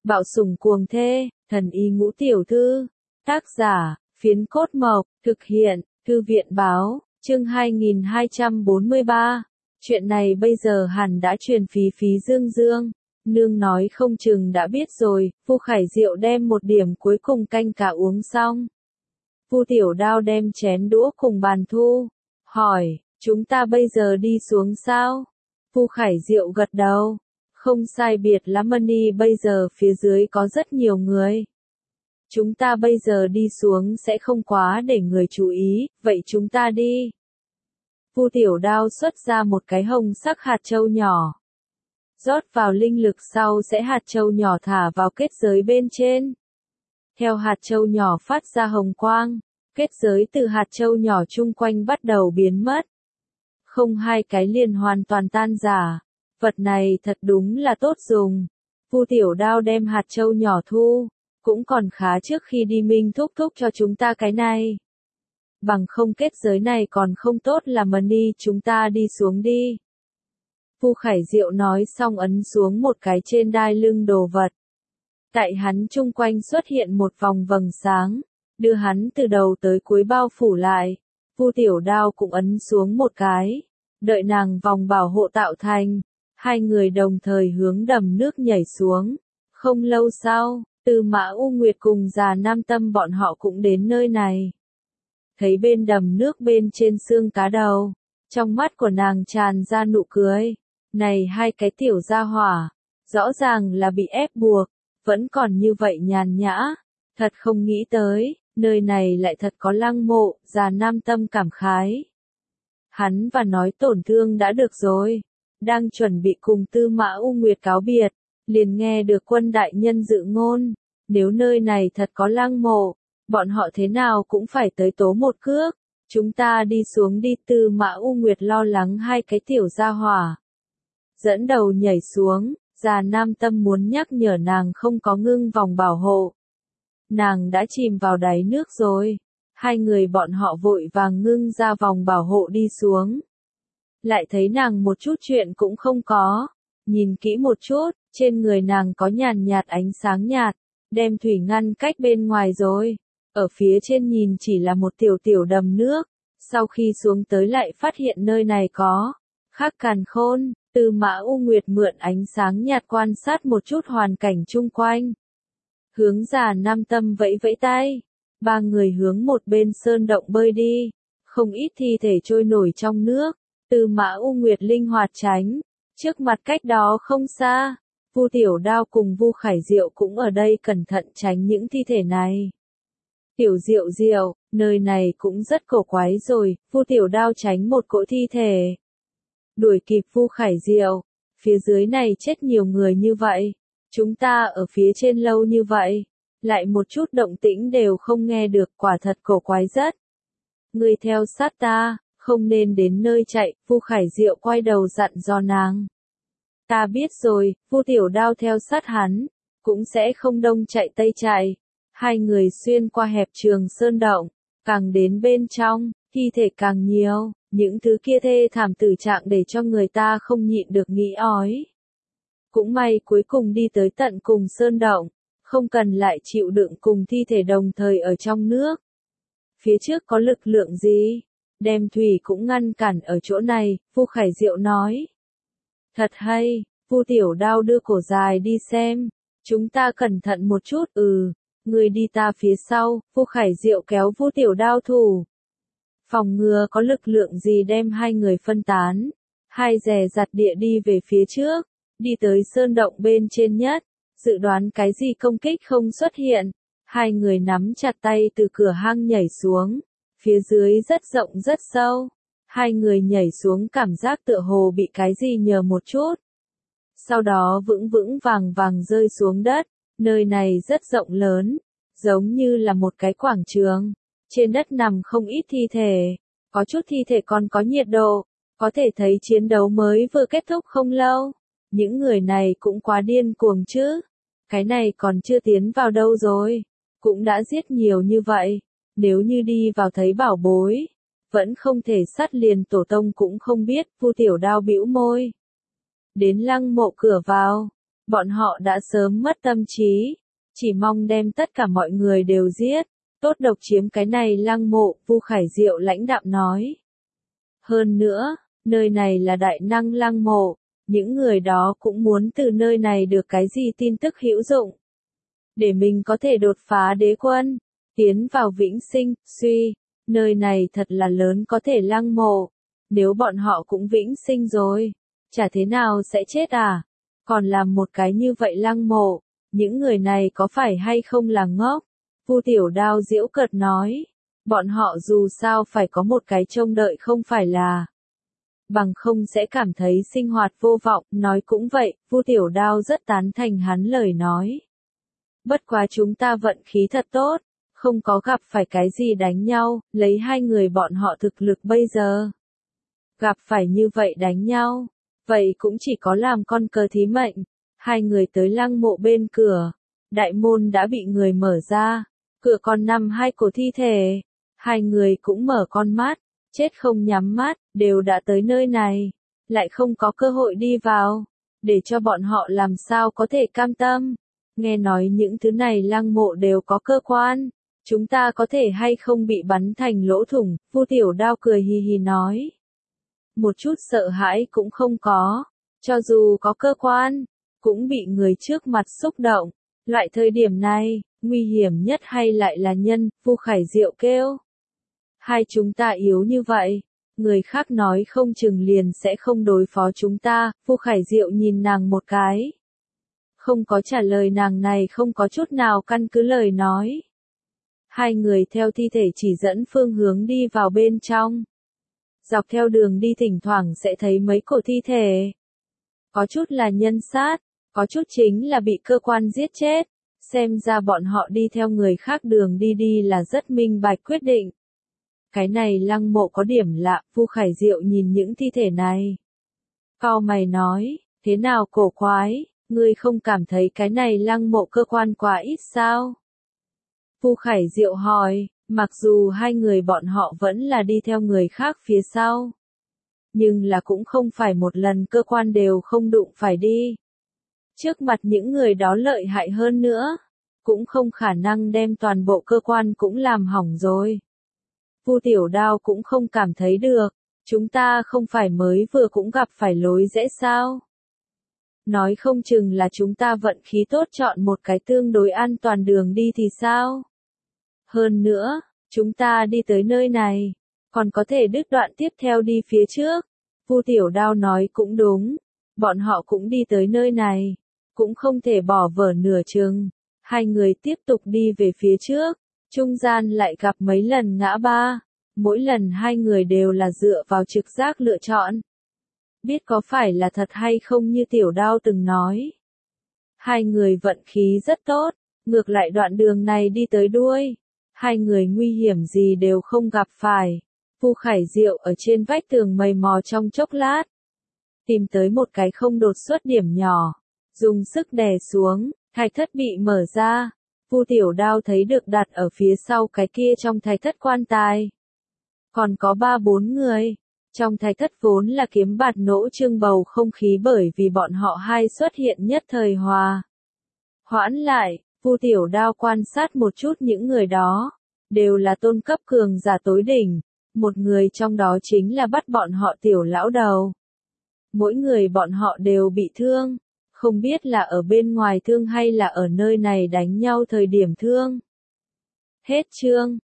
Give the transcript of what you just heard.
Bạo sủng cuồng thê, thần y ngũ tiểu thư. Tác giả, Phiến Cốt Mộc, thực hiện, Thư viện báo, chương 2243. Chuyện này bây giờ hẳn đã truyền phí dương dương. Nương nói không chừng đã biết rồi, Vu Khải Diệu đem một điểm cuối cùng canh cả uống xong. Vu Tiểu Đao đem chén đũa cùng bàn thu, hỏi, chúng ta bây giờ đi xuống sao? Vu Khải Diệu gật đầu, không sai biệt lắm Mani, bây giờ phía dưới có rất nhiều người. Chúng ta bây giờ đi xuống sẽ không quá để người chú ý, vậy chúng ta đi. Vu Tiểu Đao xuất ra một cái hồng sắc hạt châu nhỏ. Rót vào linh lực sau sẽ hạt châu nhỏ thả vào kết giới bên trên. Theo hạt châu nhỏ phát ra hồng quang, kết giới từ hạt châu nhỏ chung quanh bắt đầu biến mất. Không hai cái liền hoàn toàn tan rã. Vật này thật đúng là tốt dùng. Vu Tiểu Đao đem hạt châu nhỏ thu, cũng còn khá trước khi đi Minh thúc thúc cho chúng ta cái này. Bằng không kết giới này còn không tốt là Mani, chúng ta đi xuống đi. Vu Khải Diệu nói xong ấn xuống một cái trên đai lưng đồ vật. Tại hắn chung quanh xuất hiện một vòng vầng sáng, đưa hắn từ đầu tới cuối bao phủ lại. Vu Tiểu Đao cũng ấn xuống một cái, đợi nàng vòng bảo hộ tạo thành. Hai người đồng thời hướng đầm nước nhảy xuống. Không lâu sau, Tư Mã U Nguyệt cùng Già Nam Tâm bọn họ cũng đến nơi này. Thấy bên đầm nước bên trên xương cá đầu, trong mắt của nàng tràn ra nụ cười. Này hai cái tiểu gia hỏa, rõ ràng là bị ép buộc, vẫn còn như vậy nhàn nhã. Thật không nghĩ tới, nơi này lại thật có lăng mộ, Già Nam Tâm cảm khái. Hắn và nói tổn thương đã được rồi. Đang chuẩn bị cùng Tư Mã U Nguyệt cáo biệt, liền nghe được Quân đại nhân dự ngôn, nếu nơi này thật có lăng mộ, bọn họ thế nào cũng phải tới tố một cước, chúng ta đi xuống đi. Tư Mã U Nguyệt lo lắng hai cái tiểu gia hỏa, dẫn đầu nhảy xuống. Già Nam Tâm muốn nhắc nhở nàng không có ngưng vòng bảo hộ, nàng đã chìm vào đáy nước rồi. Hai người bọn họ vội vàng ngưng ra vòng bảo hộ đi xuống. Lại thấy nàng một chút chuyện cũng không có. Nhìn kỹ một chút, trên người nàng có nhàn nhạt ánh sáng nhạt, đem thủy ngăn cách bên ngoài rồi. Ở phía trên nhìn chỉ là một tiểu đầm nước. Sau khi xuống tới lại phát hiện nơi này có khắc càn khôn. Tư Mã U Nguyệt mượn ánh sáng nhạt quan sát một chút hoàn cảnh chung quanh. Hướng Già Nam Tâm vẫy vẫy tay. Ba người hướng một bên sơn động bơi đi. Không ít thi thể trôi nổi trong nước. Tư Mã U Nguyệt linh hoạt tránh. Trước mặt cách đó không xa, Vu Tiểu Đao cùng Vu Khải Diệu cũng ở đây cẩn thận tránh những thi thể này. Tiểu Diệu Diệu, nơi này cũng rất cổ quái rồi. Vu Tiểu Đao tránh một cỗ thi thể, đuổi kịp Vu Khải Diệu. Phía dưới này chết nhiều người như vậy, chúng ta ở phía trên lâu như vậy, lại một chút động tĩnh đều không nghe được, quả thật cổ quái rất. Ngươi theo sát ta, không nên đến nơi chạy. Vu Khải Diệu quay đầu dặn dò nàng. Ta biết rồi. Vu Tiểu Đao theo sát hắn, cũng sẽ không đông chạy tây chạy. Hai người xuyên qua hẹp trường sơn động, càng đến bên trong, thi thể càng nhiều, những thứ kia thê thảm tử trạng để cho người ta không nhịn được nghĩ ói. Cũng may cuối cùng đi tới tận cùng sơn động, không cần lại chịu đựng cùng thi thể đồng thời ở trong nước. Phía trước có lực lượng gì? Đem thủy cũng ngăn cản ở chỗ này. Vu Khải Diệu nói. Thật hay. Vu Tiểu Đao đưa cổ dài đi xem. Chúng ta cẩn thận một chút. Người đi ta phía sau. Vu Khải Diệu kéo Vu Tiểu Đao thủ, phòng ngừa có lực lượng gì đem hai người phân tán. Hai dè dặt địa đi về phía trước, đi tới sơn động bên trên nhất, dự đoán cái gì công kích không xuất hiện. Hai người nắm chặt tay từ cửa hang nhảy xuống. Phía dưới rất rộng rất sâu. Hai người nhảy xuống cảm giác tựa hồ bị cái gì nhờ một chút. Sau đó vững vững vàng vàng rơi xuống đất. Nơi này rất rộng lớn, giống như là một cái quảng trường. Trên đất nằm không ít thi thể. Có chút thi thể còn có nhiệt độ. Có thể thấy chiến đấu mới vừa kết thúc không lâu. Những người này cũng quá điên cuồng chứ. Cái này còn chưa tiến vào đâu rồi, cũng đã giết nhiều như vậy. Nếu như đi vào thấy bảo bối, vẫn không thể sát liền tổ tông cũng không biết. Vu Tiểu Đao bĩu môi. Đến lăng mộ cửa vào, Bọn họ đã sớm mất tâm trí, chỉ mong đem tất cả mọi người đều giết, tốt độc chiếm cái này lăng mộ, Vu Khải Diệu lãnh đạm nói. Hơn nữa, nơi này là đại năng lăng mộ, những người đó cũng muốn từ nơi này được cái gì tin tức hữu dụng. Để mình có thể đột phá đế quân, tiến vào vĩnh sinh, nơi này thật là lớn có thể lăng mộ. Nếu bọn họ cũng vĩnh sinh rồi, chả thế nào sẽ chết à? Còn làm một cái như vậy lăng mộ, những người này có phải hay không là ngốc? Vu Tiểu Đao giễu cợt nói, bọn họ dù sao phải có một cái trông đợi không phải là. Bằng không sẽ cảm thấy sinh hoạt vô vọng, nói cũng vậy, Vu Tiểu Đao rất tán thành hắn lời nói. Bất quá chúng ta vận khí thật tốt, không có gặp phải cái gì đánh nhau, lấy hai người bọn họ thực lực bây giờ. Gặp phải như vậy đánh nhau, vậy cũng chỉ có làm con cờ thí mệnh. Hai người tới lăng mộ bên cửa, đại môn đã bị người mở ra, cửa còn nằm hai cổ thi thể. Hai người cũng mở con mắt, chết không nhắm mắt, đều đã tới nơi này, lại không có cơ hội đi vào, để cho bọn họ làm sao có thể cam tâm. Nghe nói những thứ này lăng mộ đều có cơ quan, chúng ta có thể hay không bị bắn thành lỗ thủng, Vu Tiểu Đao cười hì hì nói. Một chút sợ hãi cũng không có, cho dù có cơ quan, cũng bị người trước mặt xúc động. Loại thời điểm này, nguy hiểm nhất hay lại là nhân, Vu Khải Diệu kêu. Hai chúng ta yếu như vậy, người khác nói không chừng liền sẽ không đối phó chúng ta, Vu Khải Diệu nhìn nàng một cái. Không có trả lời nàng này không có chút nào căn cứ lời nói. Hai người theo thi thể chỉ dẫn phương hướng đi vào bên trong. Dọc theo đường đi thỉnh thoảng sẽ thấy mấy cổ thi thể. Có chút là nhân sát, có chút chính là bị cơ quan giết chết. Xem ra bọn họ đi theo người khác đường đi là rất minh bạch quyết định. Cái này lăng mộ có điểm lạ, Vu Khải Diệu nhìn những thi thể này. Cau mày nói, thế nào cổ quái, ngươi không cảm thấy cái này lăng mộ cơ quan quá ít sao? Vu Khải Diệu hỏi, mặc dù hai người bọn họ vẫn là đi theo người khác phía sau. Nhưng là cũng không phải một lần cơ quan đều không đụng phải đi. Trước mặt những người đó lợi hại hơn nữa, cũng không khả năng đem toàn bộ cơ quan cũng làm hỏng rồi. Vu Tiểu Đao cũng không cảm thấy được, chúng ta không phải mới vừa cũng gặp phải lối rẽ sao? Nói không chừng là chúng ta vận khí tốt chọn một cái tương đối an toàn đường đi thì sao? Hơn nữa, chúng ta đi tới nơi này, còn có thể đứt đoạn tiếp theo đi phía trước. Vu Tiểu Đao nói cũng đúng, bọn họ cũng đi tới nơi này, cũng không thể bỏ vở nửa chừng. Hai người tiếp tục đi về phía trước, trung gian lại gặp mấy lần ngã ba, mỗi lần hai người đều là dựa vào trực giác lựa chọn. Biết có phải là thật hay không như Tiểu Đao từng nói. Hai người vận khí rất tốt, ngược lại đoạn đường này đi tới đuôi. Hai người nguy hiểm gì đều không gặp phải. Vu Khải Diệu ở trên vách tường mày mò trong chốc lát. Tìm tới một cái không đột xuất điểm nhỏ. Dùng sức đè xuống, thạch thất bị mở ra. Vu Tiểu Đao thấy được đặt ở phía sau cái kia trong thạch thất quan tài. Còn có 3-4 người. Trong thạch thất vốn là kiếm bạt nỗ trương bầu không khí bởi vì bọn họ hai xuất hiện nhất thời hòa. Hoãn lại, Vu Tiểu Đao quan sát một chút những người đó. Đều là tôn cấp cường giả tối đỉnh. Một người trong đó chính là bắt bọn họ Tiểu lão đầu. Mỗi người bọn họ đều bị thương. Không biết là ở bên ngoài thương hay là ở nơi này đánh nhau thời điểm thương. Hết chương.